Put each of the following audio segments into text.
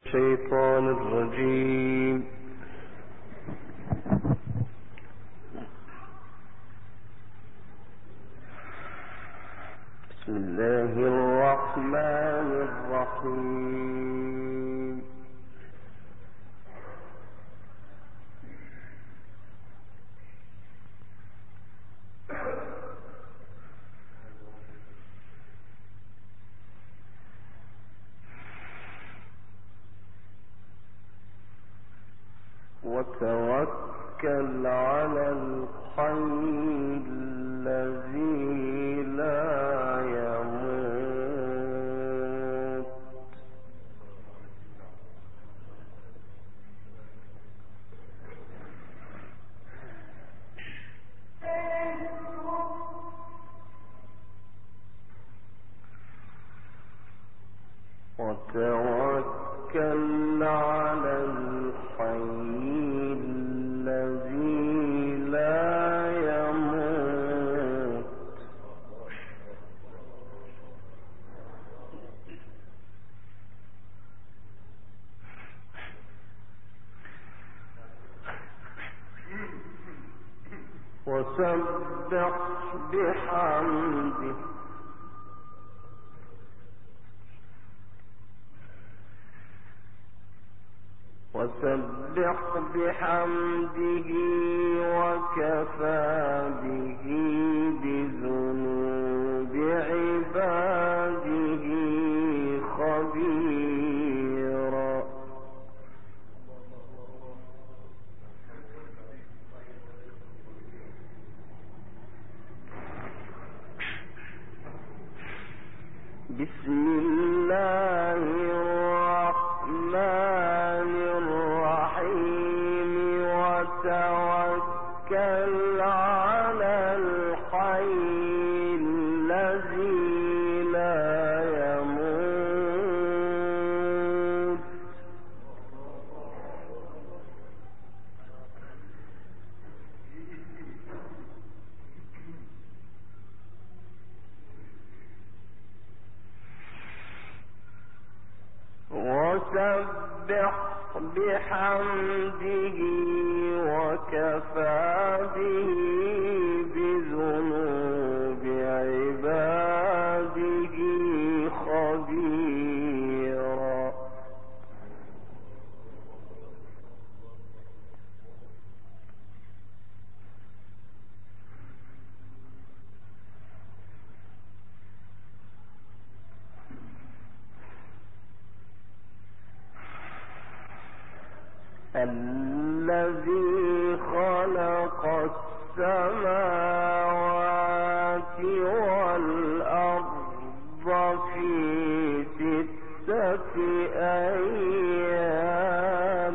الشيطان الرجيم. بسم الله الرحمن الرحيم. وتوكل على الحي الذي لا يموت وتوكل على الحي الذي لا يموت وسبح بحمده وكفى به بذنوب عباده خبيرا. بسم الله الرحمن الرحيم. وتوكل على الحي الذي لا يموت وسبح بحمده وكفى به بذنوب عباده خبيرا. الذي خلق السماوات والأرض في 6 أيام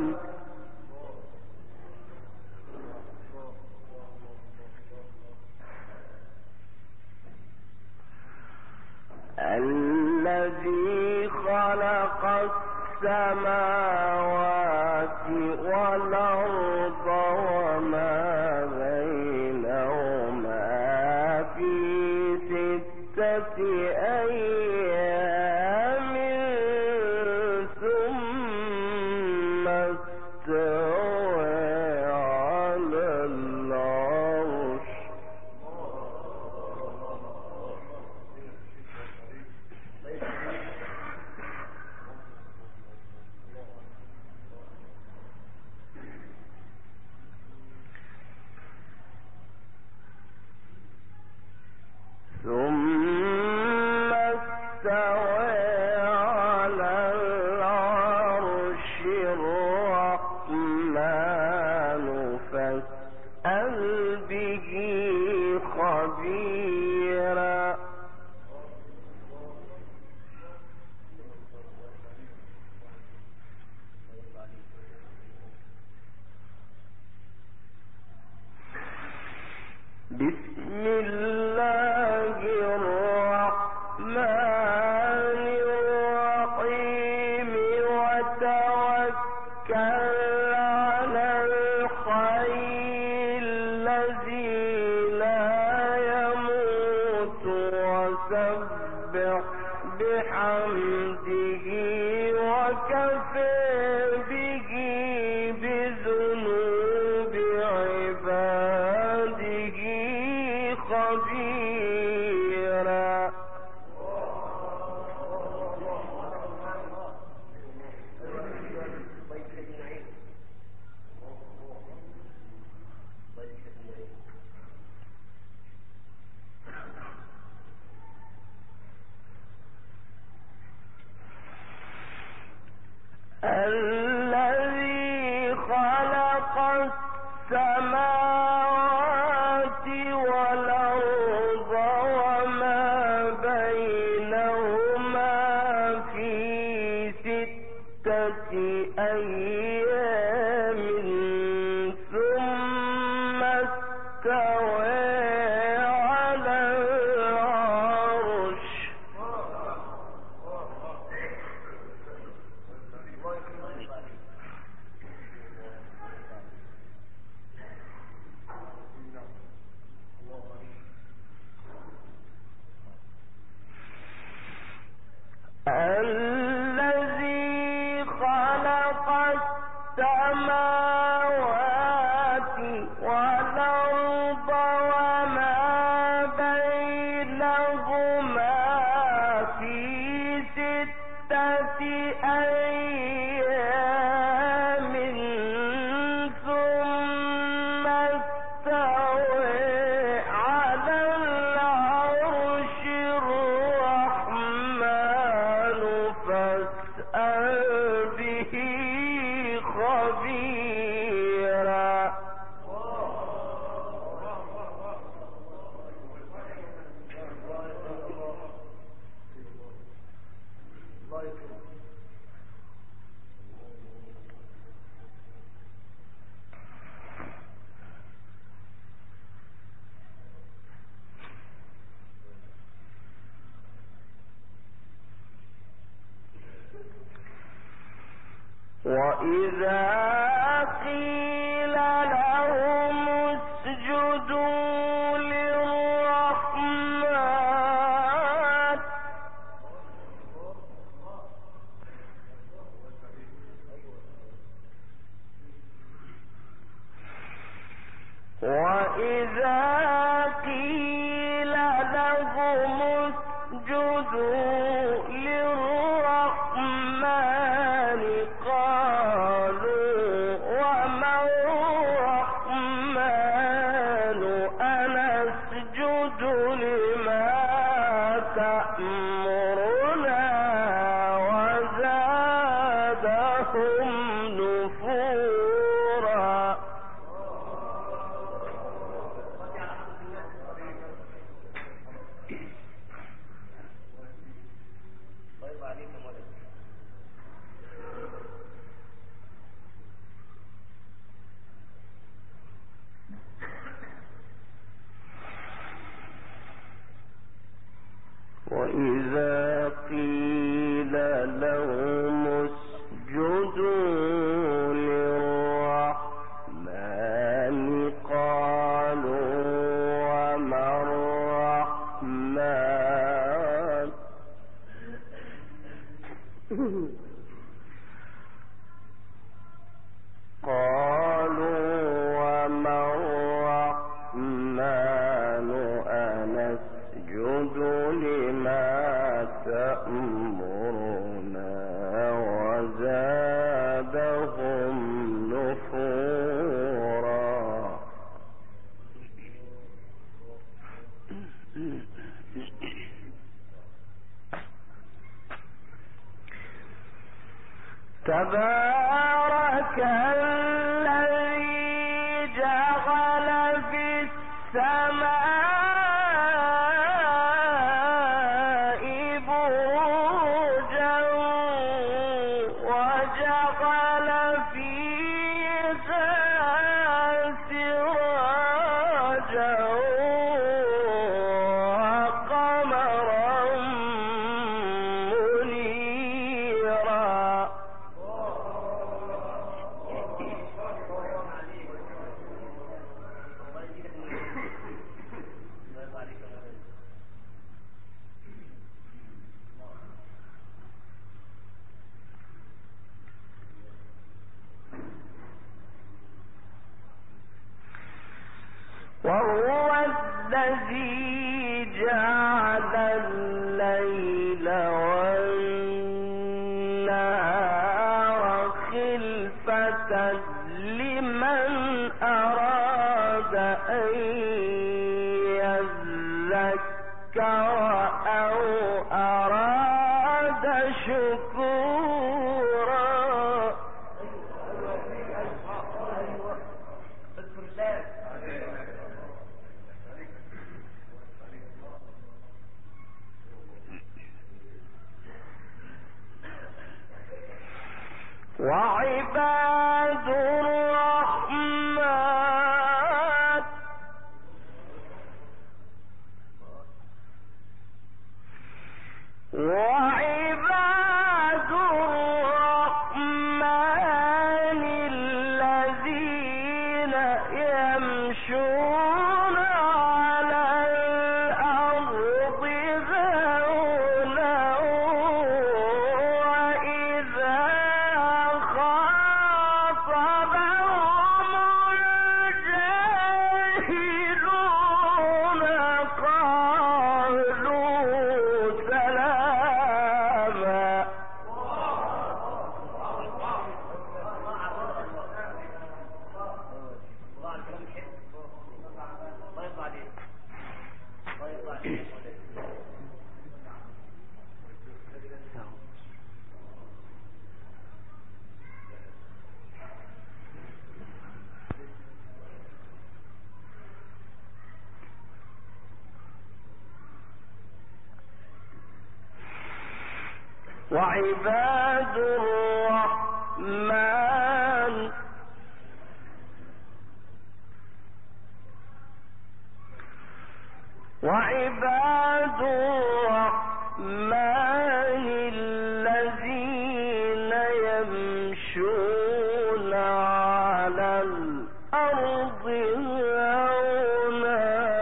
الذي خلق السماوات والأرض وما بينهما في 6 أيام ثم استوى على العرش. ثم استوى على العرش الرحمن فاسأل به خبيرا. بسم الله الرحمن الرحيم. وتوكل على الحي الذي لا يموت وسبح بحمده وكفى به بذنوب عباده خبيرا. الذي خلق السماوات والأرض وما بينهما في 6 أيام ثم استوى على العرش. الذي خلق السماوات والأرض وما بينهما في 6 أيام ثم استوى على العرش. الرحمن فاسأل به خبيرا. وإذا قيل لهم اسجدوا للرحمن وإذا قيل لهم اسجدوا للرحمن قالوا وما الرحمن أنسجد لما تأمرنا وزادهم نفورا. وإذا قيل لهم اسجدوا للرحمن قالوا وما الرحمن قالوا وما الرحمن أنسجد لما تأمرنا وزادهم نفورا. تبارك الذي جعل في السماء بروجا وجعل فيها سراجا وقمرا منيرا. الذي جعل الليل والنهار خلفة لمن أراد أن يذكر أو أراد شكورا. وعباد الرحمن الذين يمشون على الأرض هونا وإذا خاطبهم الجاهلون قالوا سلاما. وعباد الرحمن الذين يمشون على الأرض هونا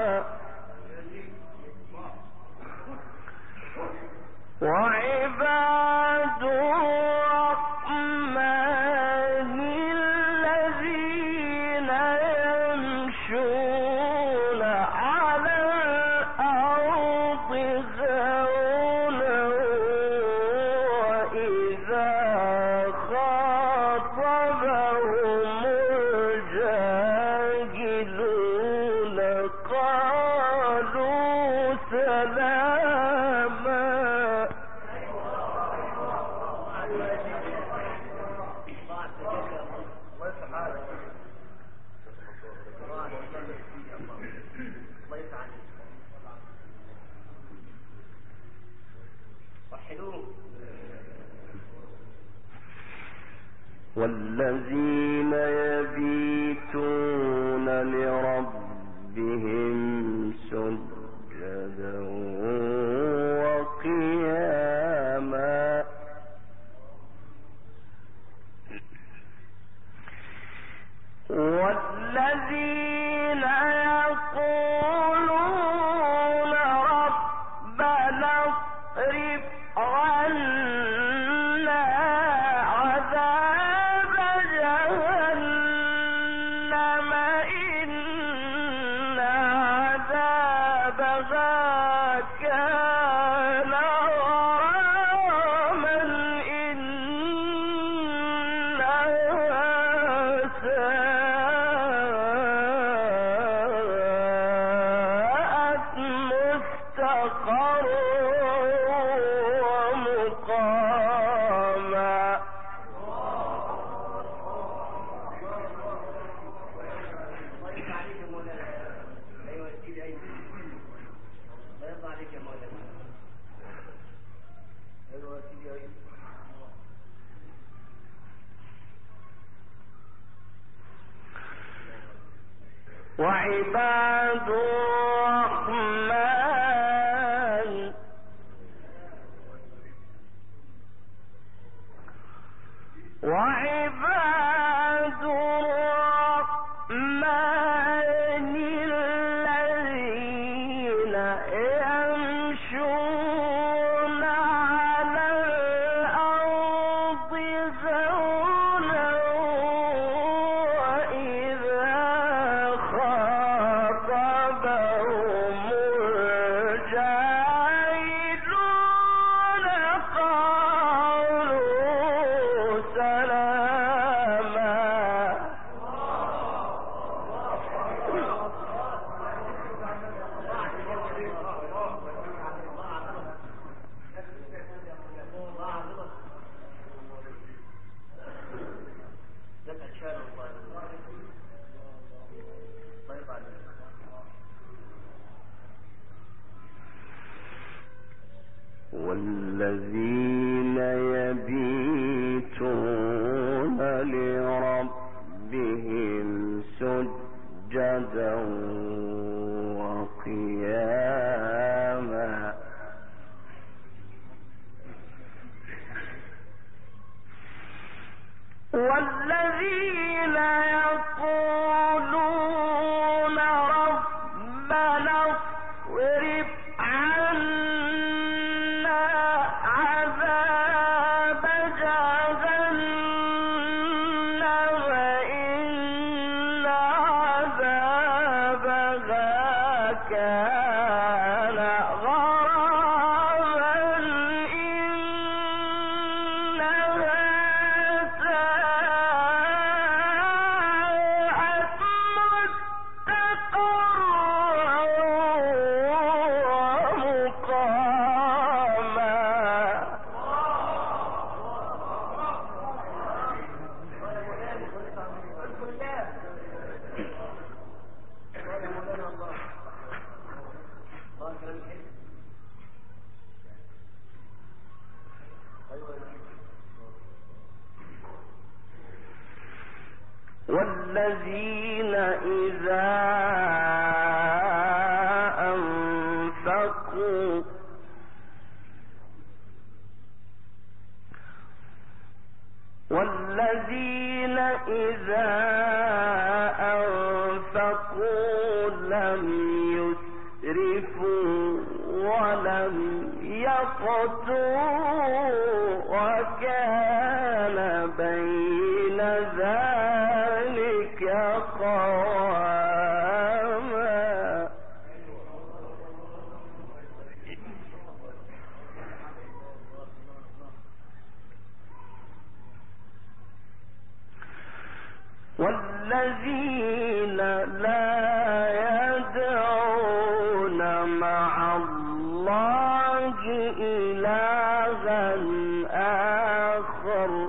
وعباد الرحمن الذين يمشون على الأرض هونا وإذا خاطبهم الجاهلون قالوا سلاما. والذين يبيتون لربهم سجدا وقياما والذين يقولون ربنا اصرف عنا عذاب جهنم إن عذابها كان غراما إنها ساءت مستقرا ومقاما. وعباد الرحمن الذين يمشون على الأرض هونا وإذا خاطبهم والذين يبيتون لربهم سجدا وقياما والذين يقولون ربنا اصرف عنا عذاب جهنم إن عذابها كان غراما إنها والذين إذا أنفقوا لم يسرفوا ولم يقتروا وكان بين ذلك قواما والذين لا يدعون مع الله إلها آخر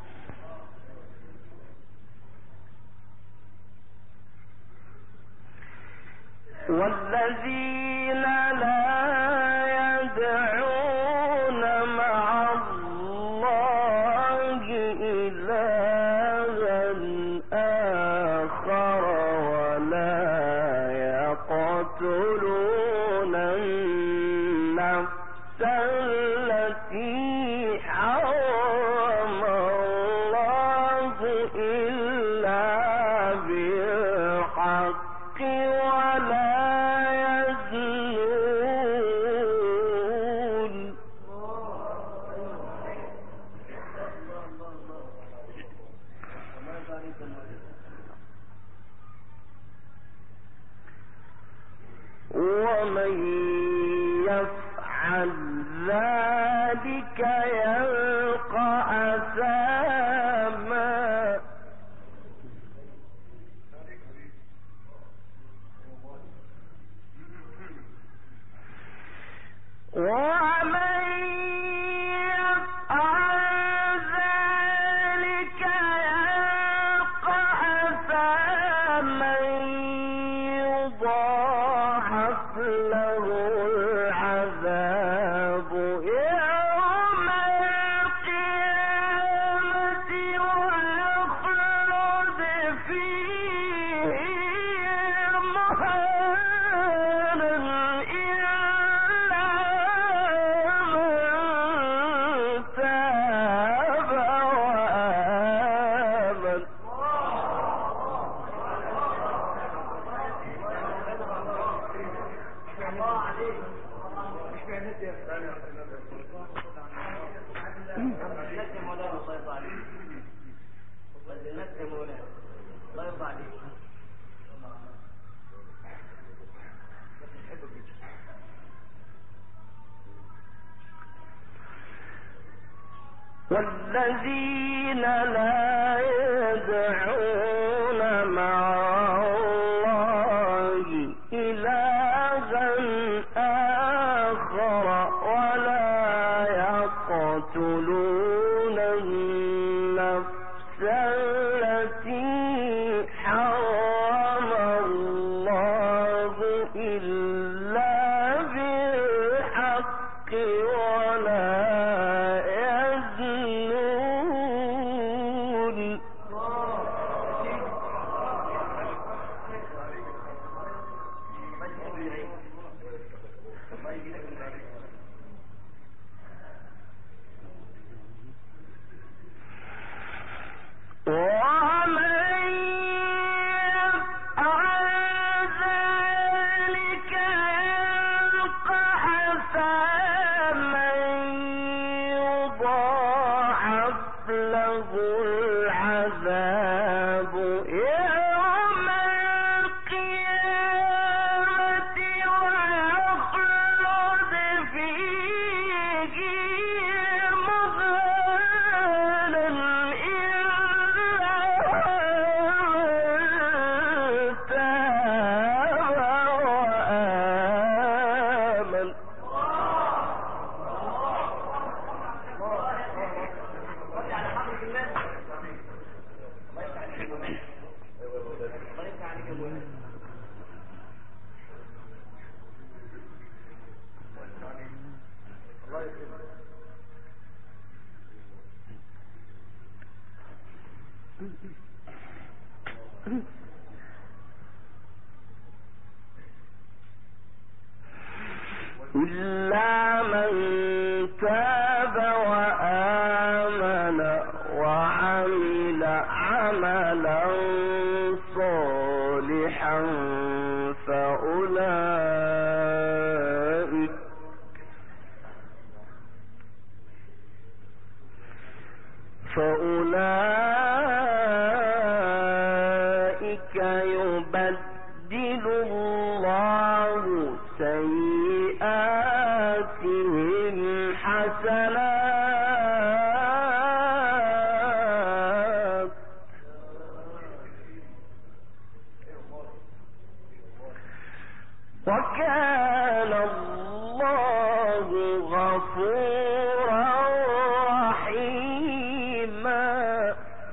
والذين لا يدعون مع الله إلها آخر ولا يقتلون النفس التي حرم الله إلا بالحق ولا يزنون ومن يفعل ذلك يلقى أثاما ومن يفعل ذلك يلقى أثاما يضاعف له العذاب يوم القيامة ويخلد فيه مهانا إلا من تاب وآمن والذين لا يدعون مع الله إلها آخر ولا يقتلون النفس التي حرم الله إلا بالحق ولا إلا من تاب وآمن وعمل عملا صالحا فأولئك يبدل الله سيئاتهم حسنات وكان الله غفورا رحيما.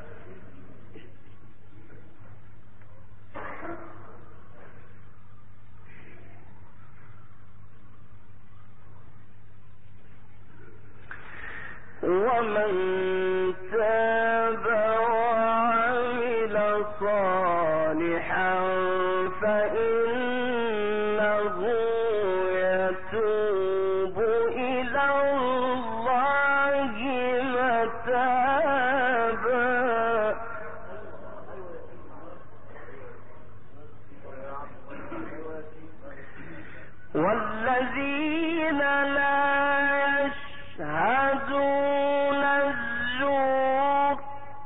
ومن تاب وعمل صالحا فإنه يتوب إلى الله متابا. والذين لا يشهدون الزور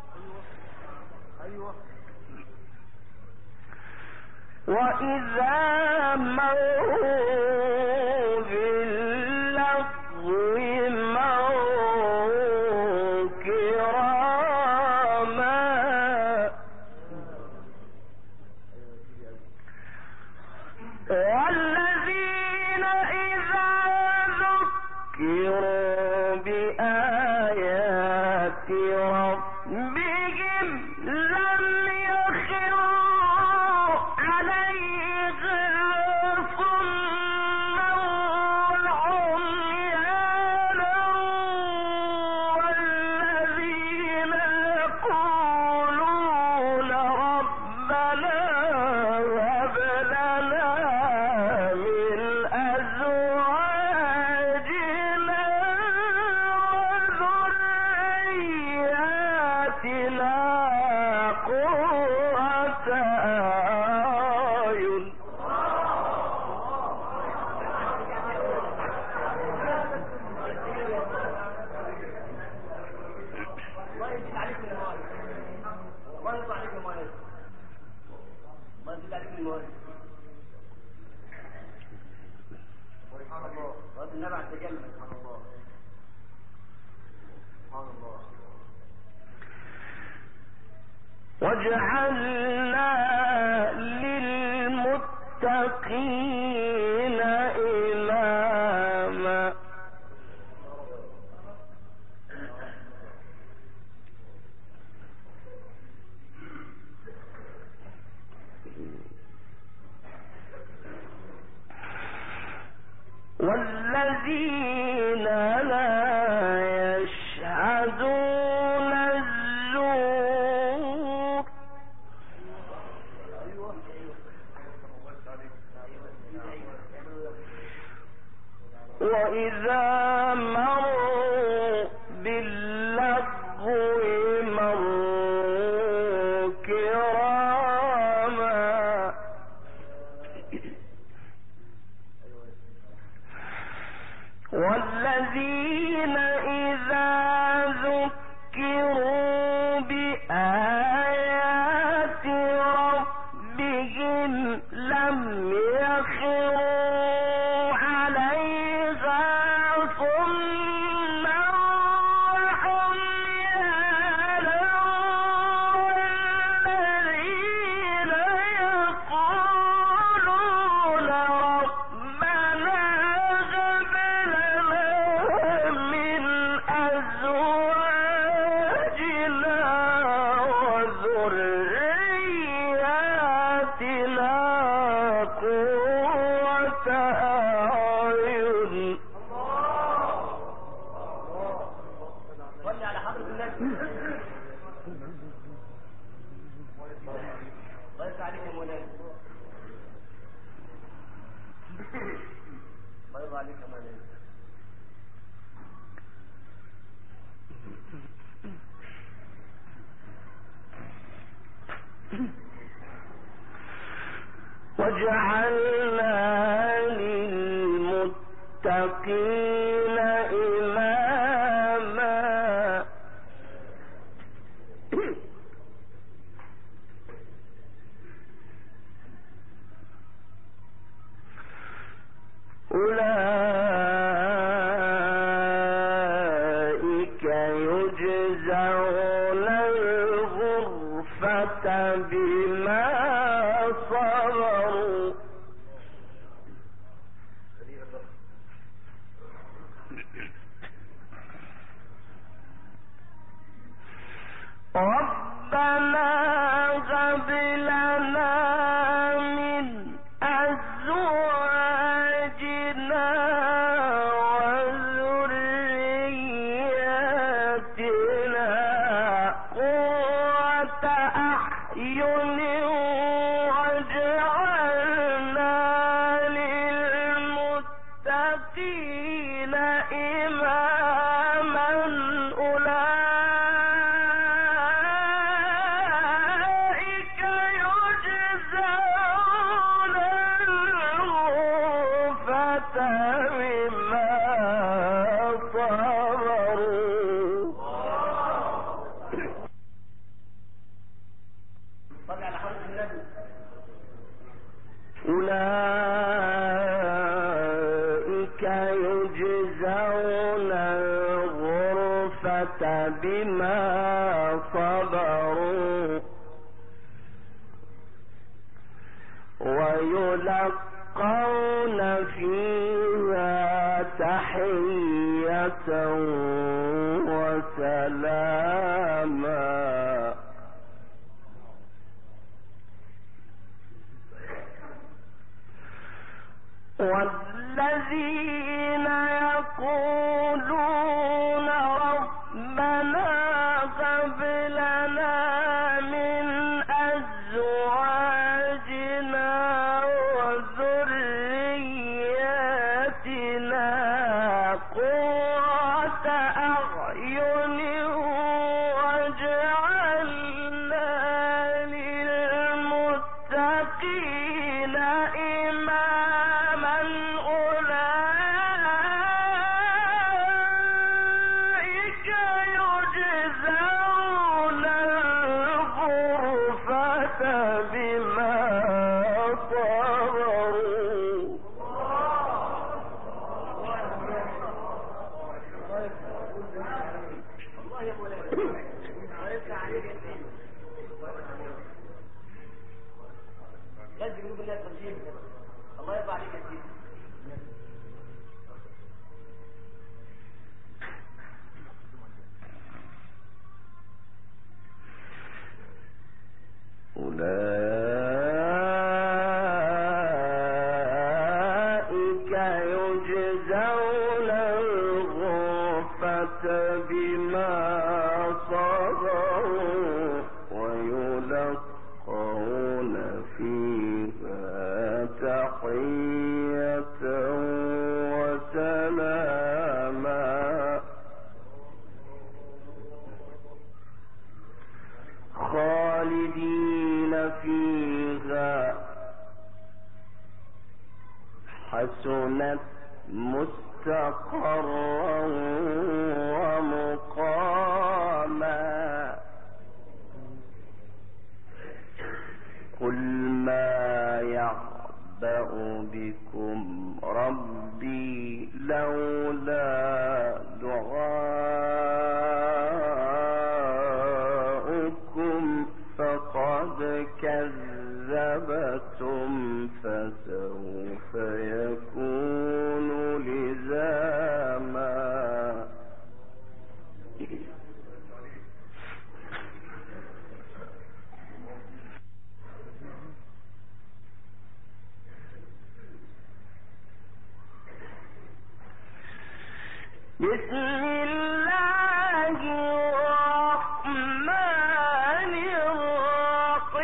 وإذا مروا باللغو مروا كراما. والذين إذا ذكروا بآيات ربهم لم يخروا عليها صما وعميانا. والذين يقولون ربنا هب لنا من أزواجنا وذرياتنا قرة أعين. وجعلنا للمتقين إماما. والذين لا يشهدون الزور الله عليك يا مولانا. الله عليك يا مولانا. وجعلنا للمتقين إماما أولئك يجزون الغرفة بما صبروا ربنا هب لنا من أزواجنا وذرياتنا قرة أعين واجعلنا للمتقين إماما أولئك يجزون الغرفة بما صبروا صلي على حضرة النبي. أولئك يجزون الغرفة بما صبروا ويلقون فيها تحية وسلاما والذين يقولون ربنا هب لنا من أزواجنا وذرياتنا قرة أعين واجعلنا للمتقين إماما أولئك يجزون الغرفة بما صبروا الله يا مولانا. الله يفتح عليك يا سيدي. لازم يقول الله ترجيم. الله يرضى عليك يا سيدي. أولئك يجزون الغرفة بما صبروا ويلقون فيها تحية وسلاما خالدين فيها حسنت مستقرا ومقاما قل ما يعبأ بكم ربي لولا دعاؤكم فقد كذبتم فسوف يكون لزاما بسم الله الرحمن الرحيم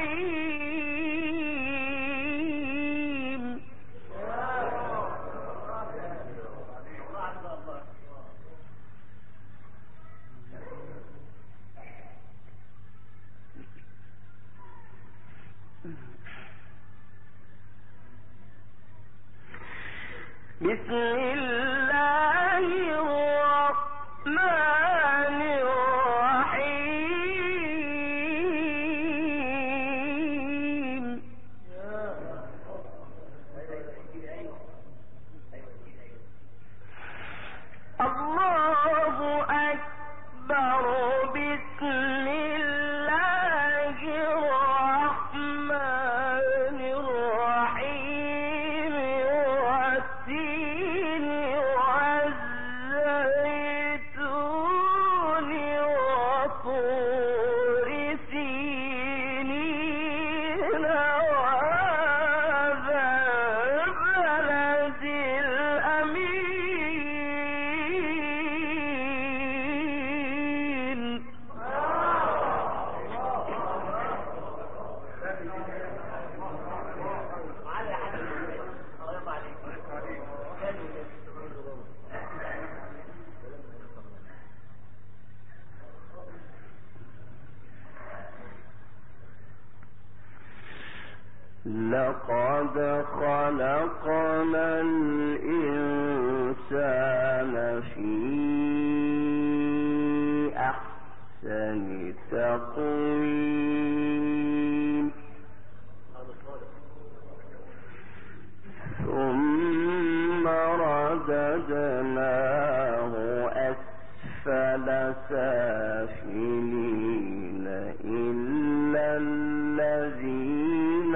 بسم الله الرحمن الرحيم الله أكبر بسم الله الرحمن الرحيم والتين والزيتون وطور سينين وهذا البلد الأمين لقد خلقنا الإنسان في أحسن تقويم ثم رددناه أسفل سافلين إلا الذين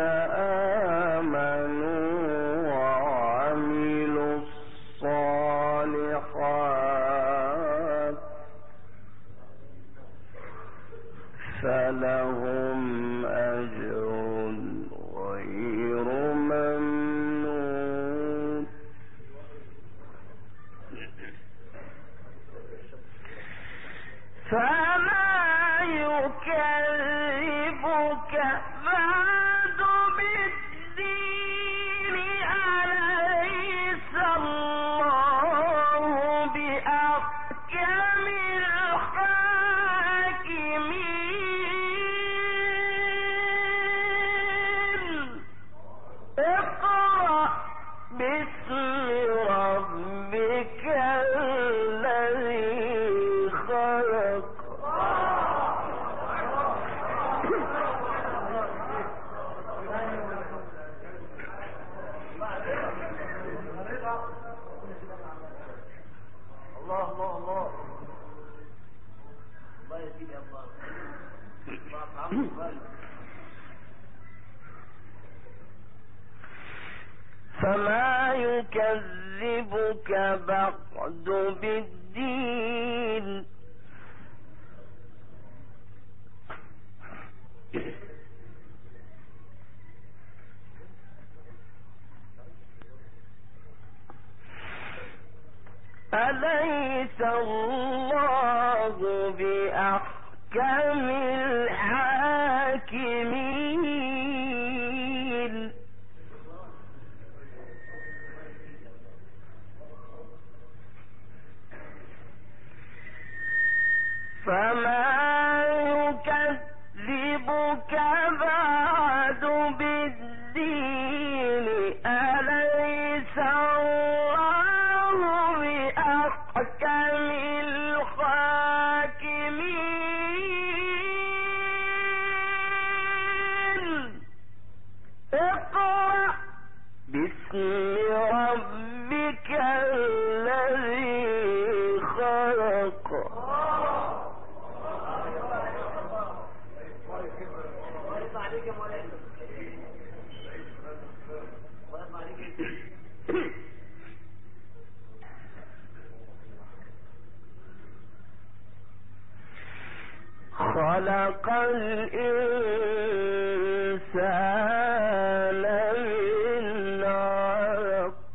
آمنوا وعملوا الصالحات فلهم أجر غير ممنون فما يكذبك بعد بالدين أليس الله بأحكم الحاكمين اقرأ باسم ربك الذي خلق الله الله الله الله يا سيدي الله فما يكذبك بعد بالدين أليس الله بأحكم الحاكمين فما يكذبك بعد بالدين أليس الله بأحكم الحاكمين اقرأ باسم ربك الذي خلق عليك يا مولانا خلق الإنسان من علق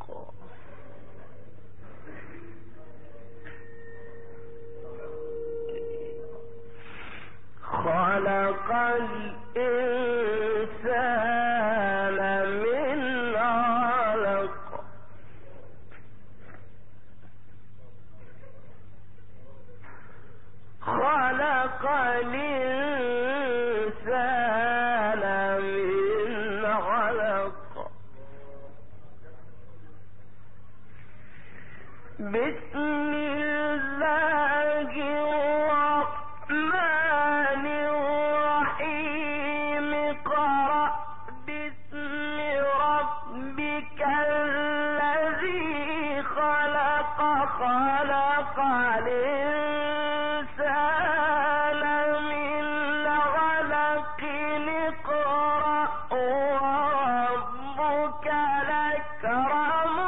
خلق الإنسان من علق خلق الإنسان من علق بسم الله الرحمن الرحيم اقرأ باسم ربك الذي خلق خلق الإنسان من علق اقرأ وربك الأكرم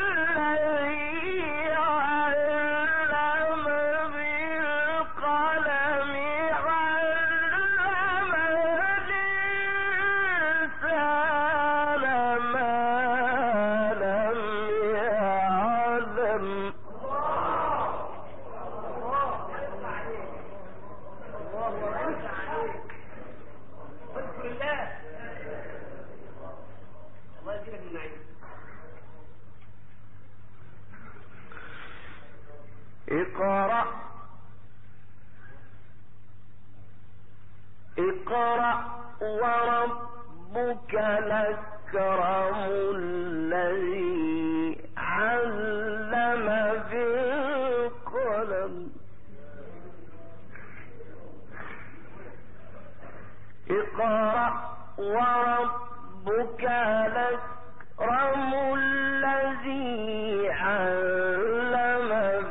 الذي علم بالقلم علم الإنسان ما لم يعلم. اذكر الله. الله يجزيك من نعيم. اقرأ وربك الأكرم الذي علم بالقلم. اقرأ وربك الأكرم الذي علم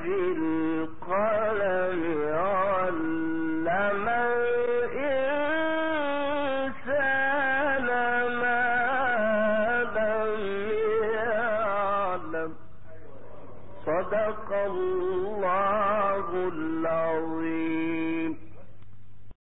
بالقلم علم الإنسان ما لم يعلم. صدق الله